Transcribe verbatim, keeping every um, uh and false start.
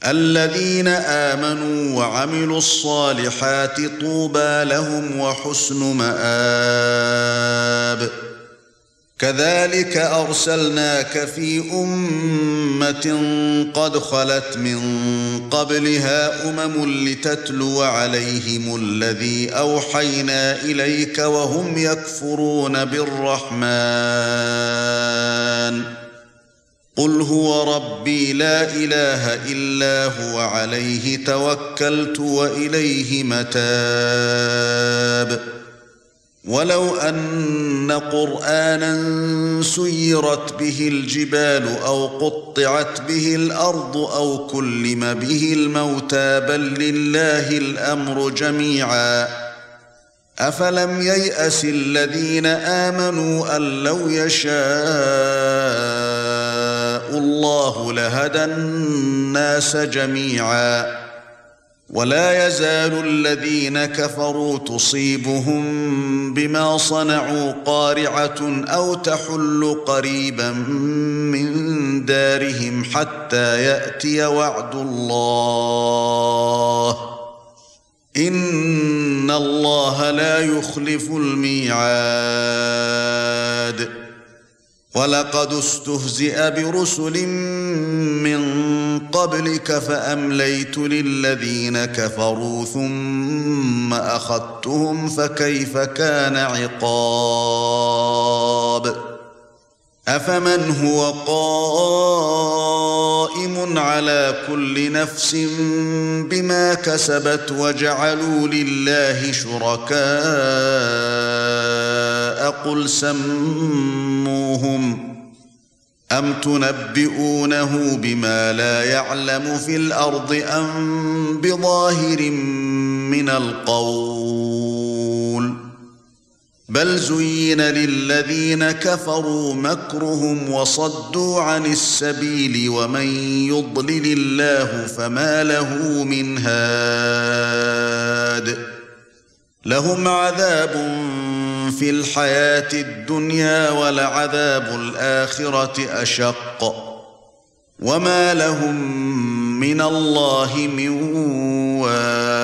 الذين آمنوا وعملوا الصالحات طوبى لهم وحسن مآب كذلك أرسلناك في أمة قد خلت من قبلها أمم لتتلو عليهم الذي أوحينا إليك وهم يكفرون بالرحمن قل هو ربي لا إله إلا هو عليه توكلت وإليه متاب ولو أن قرآنا سيرت به الجبال أو قطعت به الأرض أو كلم به الموتى بل لله الأمر جميعا أفلم ييأس الذين آمنوا أن لو يشاء الله لهدى الناس جميعا ولا يزال الذين كفروا تصيبهم بما صنعوا قارعة أو تحل قريبا من دارهم حتى يأتي وعد الله إن الله لا يخلف الميعاد ولقد استهزئ برسل من قبلك فأمليت للذين كفروا ثم أخذتهم فكيف كان عقاب أفمن هو قائم على كل نفس بما كسبت وجعلوا لله شركاء قل سموهم أم تنبئونه بما لا يعلم في الأرض أم بظاهر من القول بل زين للذين كفروا مكرهم وصدوا عن السبيل ومن يضلل الله فما له من هاد لهم عذاب في الحياة الدنيا ولعذاب الآخرة أشق وما لهم من الله من واق